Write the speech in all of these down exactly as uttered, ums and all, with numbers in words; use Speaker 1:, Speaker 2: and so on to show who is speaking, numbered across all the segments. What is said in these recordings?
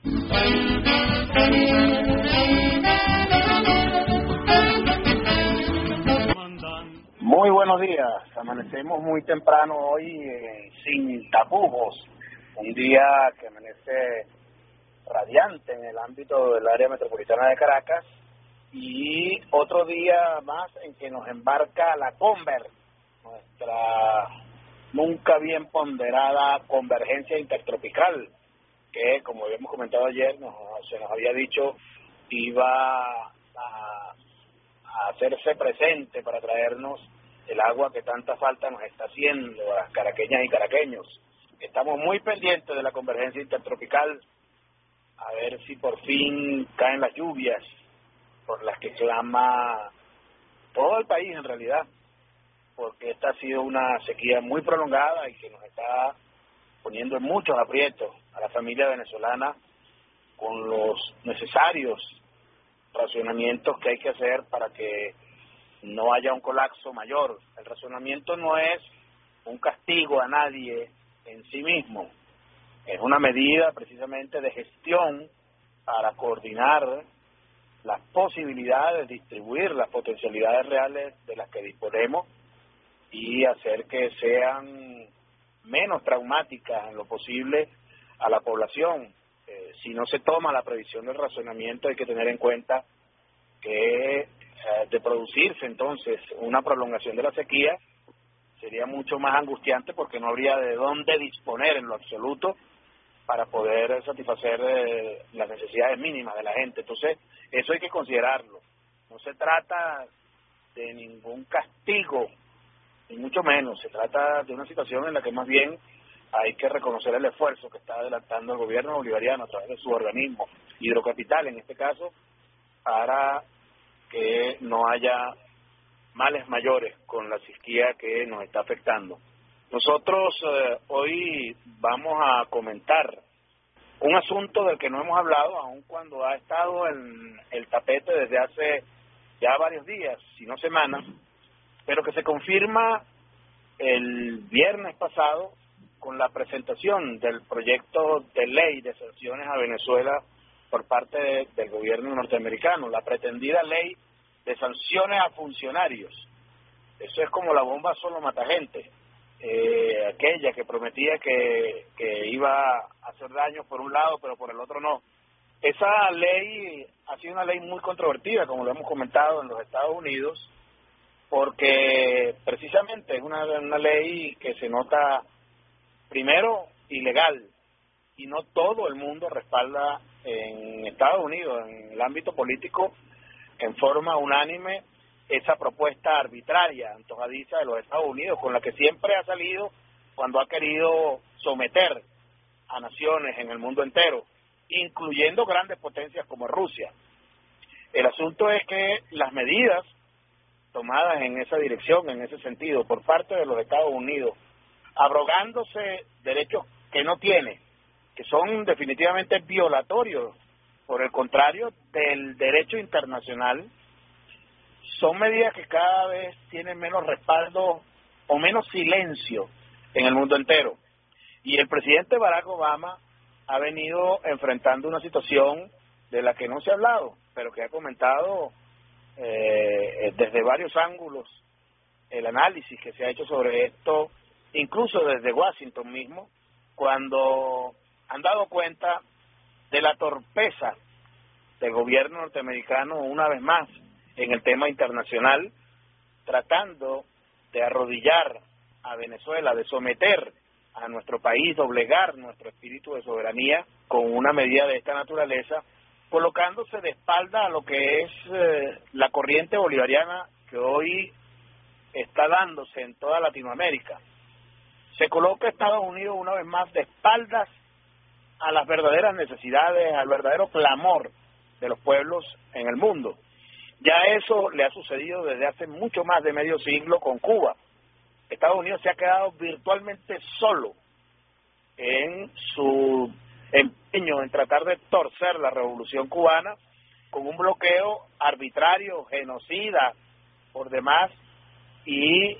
Speaker 1: Muy buenos días, amanecemos muy temprano hoy eh, sin tapujos, un día que amanece radiante en el ámbito del área metropolitana de Caracas y otro día más en que nos embarca la Conver, nuestra nunca bien ponderada convergencia intertropical, que como habíamos comentado ayer, nos, se nos había dicho iba a, a hacerse presente para traernos el agua que tanta falta nos está haciendo a las caraqueñas y caraqueños. Estamos muy pendientes de la convergencia intertropical, a ver si por fin caen las lluvias por las que clama todo el país en realidad, porque esta ha sido una sequía muy prolongada y que nos está poniendo en muchos aprietos a la familia venezolana con los necesarios racionamientos que hay que hacer para que no haya un colapso mayor. El racionamiento no es un castigo a nadie en sí mismo, es una medida precisamente de gestión para coordinar las posibilidades, distribuir las potencialidades reales de las que disponemos y hacer que sean menos traumáticas en lo posible a la población. Eh, si no se toma la previsión del racionamiento, hay que tener en cuenta que eh, de producirse entonces una prolongación de la sequía sería mucho más angustiante porque no habría de dónde disponer en lo absoluto para poder satisfacer eh, las necesidades mínimas de la gente. Entonces, eso hay que considerarlo. No se trata de ningún castigo, ni mucho menos. Se trata de una situación en la que más bien hay que reconocer el esfuerzo que está adelantando el gobierno bolivariano a través de su organismo, Hidrocapital en este caso, para que no haya males mayores con la sequía que nos está afectando. Nosotros eh, hoy vamos a comentar un asunto del que no hemos hablado, aun cuando ha estado en el tapete desde hace ya varios días, si no semanas, pero que se confirma el viernes pasado con la presentación del proyecto de ley de sanciones a Venezuela por parte de, del gobierno norteamericano, la pretendida ley de sanciones a funcionarios. Eso es como la bomba solo mata gente, eh, aquella que prometía que, que iba a hacer daño por un lado, pero por el otro no. Esa ley ha sido una ley muy controvertida, como lo hemos comentado, en los Estados Unidos, porque precisamente es una, una ley que se nota, primero, ilegal, y no todo el mundo respalda en Estados Unidos, en el ámbito político, en forma unánime, esa propuesta arbitraria, antojadiza de los Estados Unidos, con la que siempre ha salido cuando ha querido someter a naciones en el mundo entero, incluyendo grandes potencias como Rusia. El asunto es que las medidas tomadas en esa dirección, en ese sentido, por parte de los Estados Unidos, abrogándose derechos que no tiene, que son definitivamente violatorios, por el contrario, del derecho internacional, son medidas que cada vez tienen menos respaldo o menos silencio en el mundo entero. Y el presidente Barack Obama ha venido enfrentando una situación de la que no se ha hablado, pero que ha comentado eh, desde varios ángulos el análisis que se ha hecho sobre esto, incluso desde Washington mismo, cuando han dado cuenta de la torpeza del gobierno norteamericano una vez más en el tema internacional, tratando de arrodillar a Venezuela, de someter a nuestro país, doblegar nuestro espíritu de soberanía con una medida de esta naturaleza, colocándose de espalda a lo que es eh, la corriente bolivariana que hoy está dándose en toda Latinoamérica. Se coloca Estados Unidos una vez más de espaldas a las verdaderas necesidades, al verdadero clamor de los pueblos en el mundo. Ya eso le ha sucedido desde hace mucho más de medio siglo con Cuba. Estados Unidos se ha quedado virtualmente solo en su empeño en tratar de torcer la revolución cubana con un bloqueo arbitrario, genocida por demás y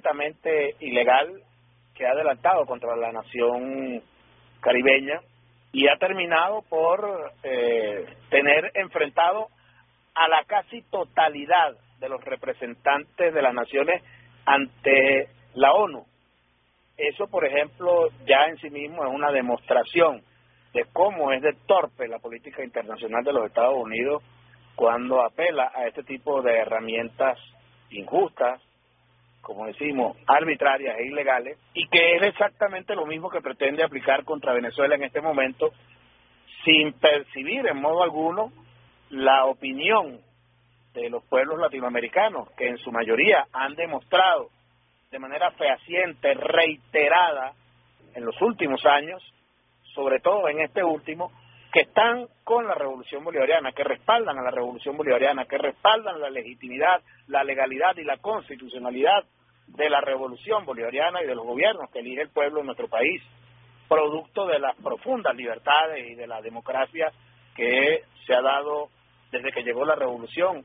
Speaker 1: completamente ilegal que ha adelantado contra la nación caribeña y ha terminado por eh, tener enfrentado a la casi totalidad de los representantes de las naciones ante la ONU. Eso, por ejemplo, ya en sí mismo es una demostración de cómo es de torpe la política internacional de los Estados Unidos cuando apela a este tipo de herramientas injustas, como decimos, arbitrarias e ilegales, y que es exactamente lo mismo que pretende aplicar contra Venezuela en este momento, sin percibir en modo alguno la opinión de los pueblos latinoamericanos, que en su mayoría han demostrado de manera fehaciente, reiterada en los últimos años, sobre todo en este último, que están con la revolución bolivariana, que respaldan a la revolución bolivariana, que respaldan la legitimidad, la legalidad y la constitucionalidad de la revolución bolivariana y de los gobiernos que elige el pueblo en nuestro país, producto de las profundas libertades y de la democracia que se ha dado desde que llegó la revolución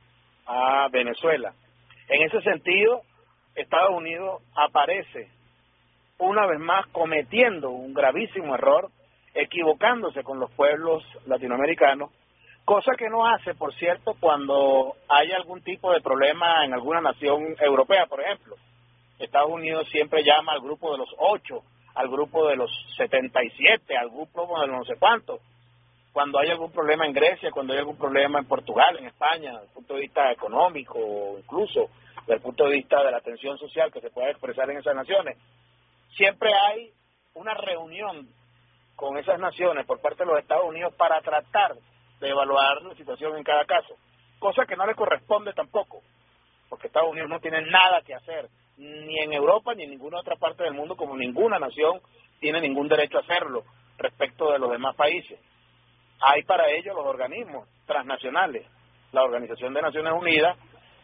Speaker 1: a Venezuela. En ese sentido, Estados Unidos aparece una vez más cometiendo un gravísimo error, equivocándose con los pueblos latinoamericanos, cosa que no hace, por cierto, cuando hay algún tipo de problema en alguna nación europea, por ejemplo. Estados Unidos siempre llama al grupo de los ocho, al grupo de los setenta y siete, al grupo de los no sé cuántos. Cuando hay algún problema en Grecia, cuando hay algún problema en Portugal, en España, desde el punto de vista económico, o incluso desde el punto de vista de la tensión social que se puede expresar en esas naciones, siempre hay una reunión con esas naciones por parte de los Estados Unidos para tratar de evaluar la situación en cada caso, cosa que no le corresponde tampoco, porque Estados Unidos no tiene nada que hacer, ni en Europa ni en ninguna otra parte del mundo, como ninguna nación tiene ningún derecho a hacerlo respecto de los demás países. Hay para ello los organismos transnacionales, la Organización de Naciones Unidas,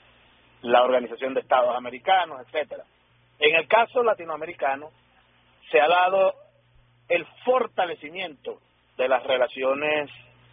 Speaker 1: la Organización de Estados Americanos, etcétera. En el caso latinoamericano se ha dado el fortalecimiento de las relaciones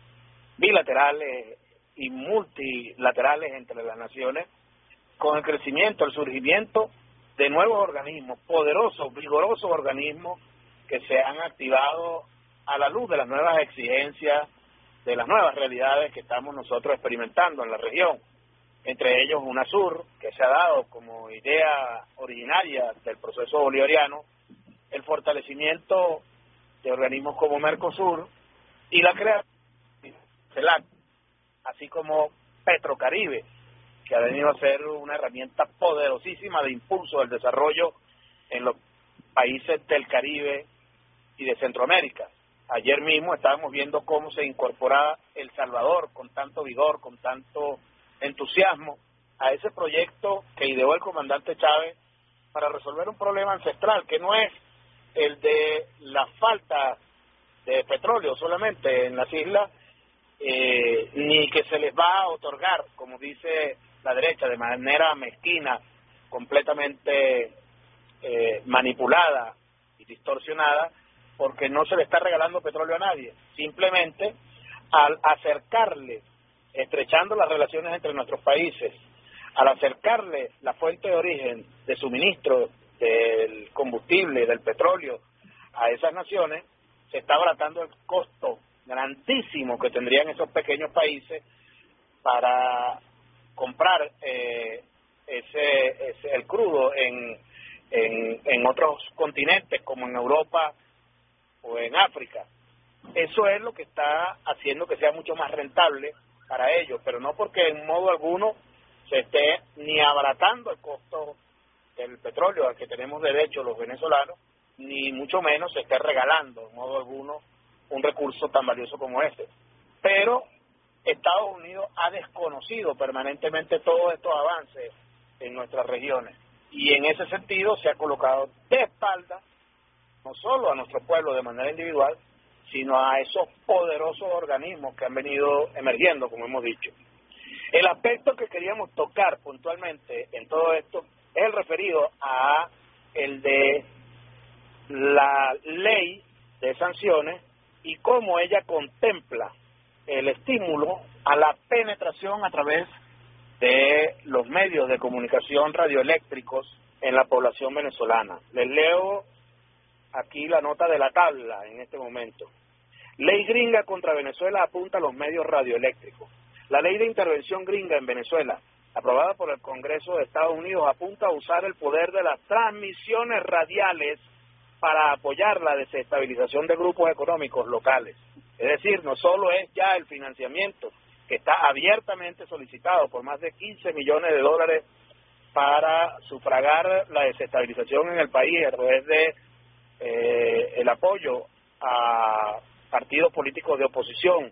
Speaker 1: bilaterales y multilaterales entre las naciones, con el crecimiento, el surgimiento de nuevos organismos, poderosos, vigorosos organismos que se han activado a la luz de las nuevas exigencias, de las nuevas realidades que estamos nosotros experimentando en la región. Entre ellos UNASUR, que se ha dado como idea originaria del proceso bolivariano, el fortalecimiento de organismos como Mercosur y la creación de CELAC, así como Petrocaribe, que ha venido a ser una herramienta poderosísima de impulso del desarrollo en los países del Caribe y de Centroamérica. Ayer mismo estábamos viendo cómo se incorporaba El Salvador con tanto vigor, con tanto entusiasmo a ese proyecto que ideó el comandante Chávez para resolver un problema ancestral, que no es el de la falta de petróleo solamente en las islas, eh, ni que se les va a otorgar, como dice la derecha, de manera mezquina, completamente eh, manipulada y distorsionada, porque no se le está regalando petróleo a nadie. Simplemente al acercarle, estrechando las relaciones entre nuestros países, al acercarle la fuente de origen de suministro del combustible, del petróleo a esas naciones, se está abaratando el costo grandísimo que tendrían esos pequeños países para comprar eh, ese, ese el crudo en, en en otros continentes como en Europa o en África. Eso es lo que está haciendo que sea mucho más rentable para ellos, pero no porque en modo alguno se esté ni abaratando el costo del petróleo al que tenemos derecho los venezolanos, ni mucho menos se esté regalando en modo alguno un recurso tan valioso como este. Pero Estados Unidos ha desconocido permanentemente todos estos avances en nuestras regiones y en ese sentido se ha colocado de espaldas no solo a nuestro pueblo de manera individual, sino a esos poderosos organismos que han venido emergiendo, como hemos dicho. El aspecto que queríamos tocar puntualmente en todo esto es el referido a el de la ley de sanciones y cómo ella contempla el estímulo a la penetración a través de los medios de comunicación radioeléctricos en la población venezolana. Les leo aquí la nota de la tabla en este momento. Ley gringa contra Venezuela apunta a los medios radioeléctricos. La ley de intervención gringa en Venezuela, aprobada por el Congreso de Estados Unidos, apunta a usar el poder de las transmisiones radiales para apoyar la desestabilización de grupos económicos locales. Es decir, no solo es ya el financiamiento, que está abiertamente solicitado por más de quince millones de dólares para sufragar la desestabilización en el país a través de eh, el apoyo a partidos políticos de oposición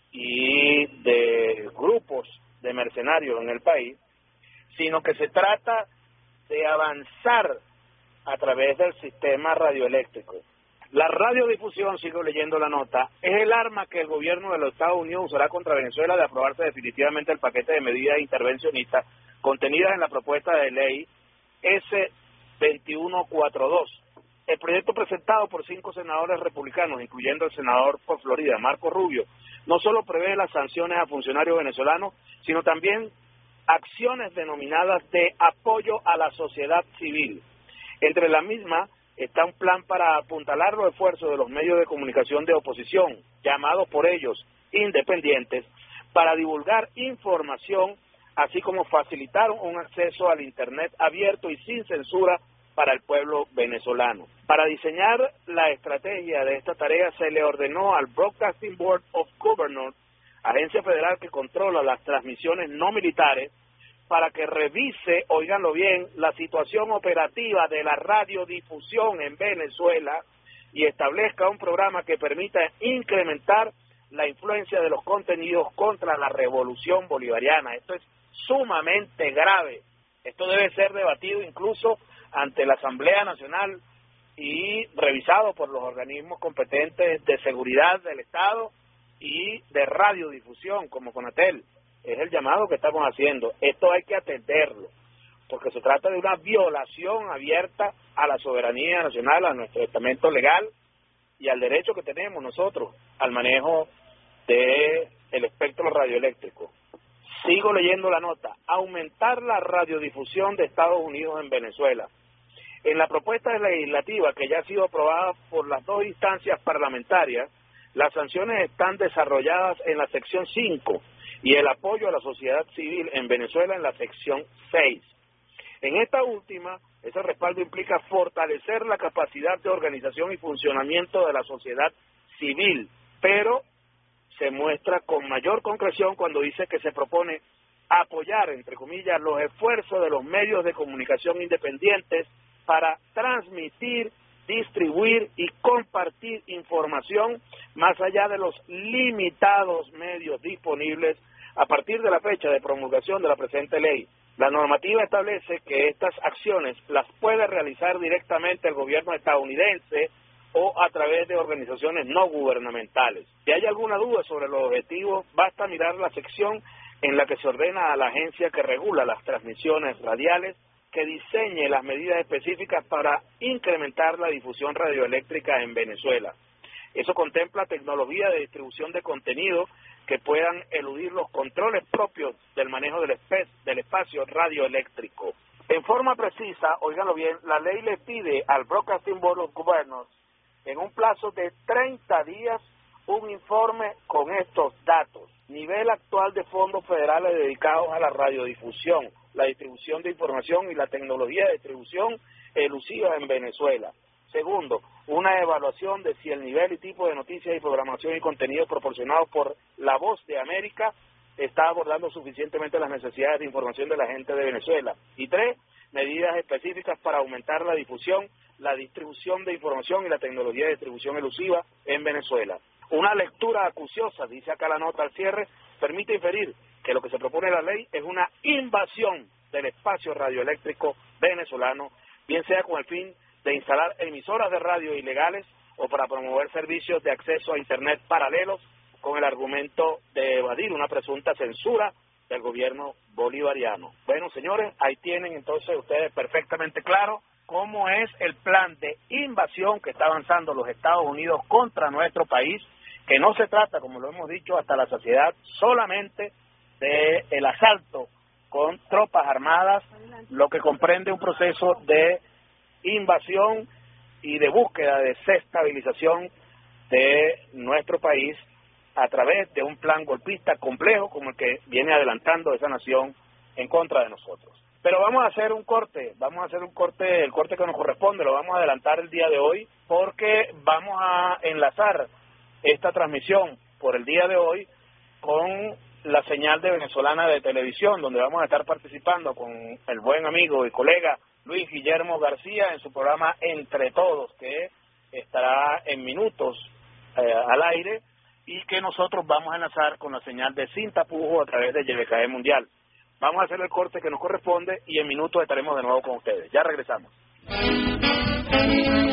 Speaker 1: y de grupos de mercenarios en el país, sino que se trata de avanzar a través del sistema radioeléctrico. La radiodifusión, sigo leyendo la nota, es el arma que el gobierno de los Estados Unidos usará contra Venezuela de aprobarse definitivamente el paquete de medidas intervencionistas contenidas en la propuesta de ley ese veintiuno cuarenta y dos. El proyecto presentado por cinco senadores republicanos, incluyendo el senador por Florida, Marco Rubio, no solo prevé las sanciones a funcionarios venezolanos, sino también acciones denominadas de apoyo a la sociedad civil. Entre la misma está un plan para apuntalar los esfuerzos de los medios de comunicación de oposición, llamados por ellos independientes, para divulgar información, así como facilitar un acceso al Internet abierto y sin censura para el pueblo venezolano. Para diseñar la estrategia de esta tarea se le ordenó al Broadcasting Board of Governors, agencia federal que controla las transmisiones no militares, para que revise, óiganlo bien, la situación operativa de la radiodifusión en Venezuela y establezca un programa que permita incrementar la influencia de los contenidos contra la revolución bolivariana. Esto es sumamente grave. Esto debe ser debatido incluso ante la Asamblea Nacional y revisado por los organismos competentes de seguridad del Estado y de radiodifusión como CONATEL. Es el llamado que estamos haciendo. Esto hay que atenderlo, porque se trata de una violación abierta a la soberanía nacional, a nuestro estamento legal y al derecho que tenemos nosotros al manejo de el espectro radioeléctrico. Sigo leyendo la nota. Aumentar la radiodifusión de Estados Unidos en Venezuela. En la propuesta legislativa que ya ha sido aprobada por las dos instancias parlamentarias, las sanciones están desarrolladas en la sección cinco y el apoyo a la sociedad civil en Venezuela en la sección seis. En esta última, ese respaldo implica fortalecer la capacidad de organización y funcionamiento de la sociedad civil, pero se muestra con mayor concreción cuando dice que se propone apoyar, entre comillas, los esfuerzos de los medios de comunicación independientes para transmitir, distribuir y compartir información más allá de los limitados medios disponibles a partir de la fecha de promulgación de la presente ley. La normativa establece que estas acciones las puede realizar directamente el gobierno estadounidense o a través de organizaciones no gubernamentales. Si hay alguna duda sobre los objetivos, basta mirar la sección en la que se ordena a la agencia que regula las transmisiones radiales que diseñe las medidas específicas para incrementar la difusión radioeléctrica en Venezuela. Eso contempla tecnología de distribución de contenido que puedan eludir los controles propios del manejo del, espe- del espacio radioeléctrico. En forma precisa, óiganlo bien, la ley le pide al Broadcasting Board of Governors en un plazo de treinta días un informe con estos datos. Nivel actual de fondos federales dedicados a la radiodifusión, la distribución de información y la tecnología de distribución elusiva en Venezuela. Segundo, una evaluación de si el nivel y tipo de noticias y programación y contenidos proporcionados por La Voz de América está abordando suficientemente las necesidades de información de la gente de Venezuela. Y tres, medidas específicas para aumentar la difusión, la distribución de información y la tecnología de distribución elusiva en Venezuela. Una lectura acuciosa, dice acá la nota al cierre, permite inferir que lo que se propone en la ley es una invasión del espacio radioeléctrico venezolano, bien sea con el fin de instalar emisoras de radio ilegales o para promover servicios de acceso a Internet paralelos con el argumento de evadir una presunta censura del gobierno bolivariano. Bueno, señores, ahí tienen entonces ustedes perfectamente claro cómo es el plan de invasión que está avanzando los Estados Unidos contra nuestro país, que no se trata, como lo hemos dicho hasta la saciedad, solamente de el asalto con tropas armadas, lo que comprende un proceso de invasión y de búsqueda de desestabilización de nuestro país a través de un plan golpista complejo como el que viene adelantando esa nación en contra de nosotros. Pero vamos a hacer un corte, vamos a hacer un corte, el corte que nos corresponde, lo vamos a adelantar el día de hoy porque vamos a enlazar esta transmisión por el día de hoy con la señal de Venezolana de Televisión, donde vamos a estar participando con el buen amigo y colega Luis Guillermo García en su programa Entre Todos, que estará en minutos eh, al aire y que nosotros vamos a enlazar con la señal de Sin Tapujos a través de Y B K E Mundial. Vamos a hacer el corte que nos corresponde y en minutos estaremos de nuevo con ustedes. Ya regresamos.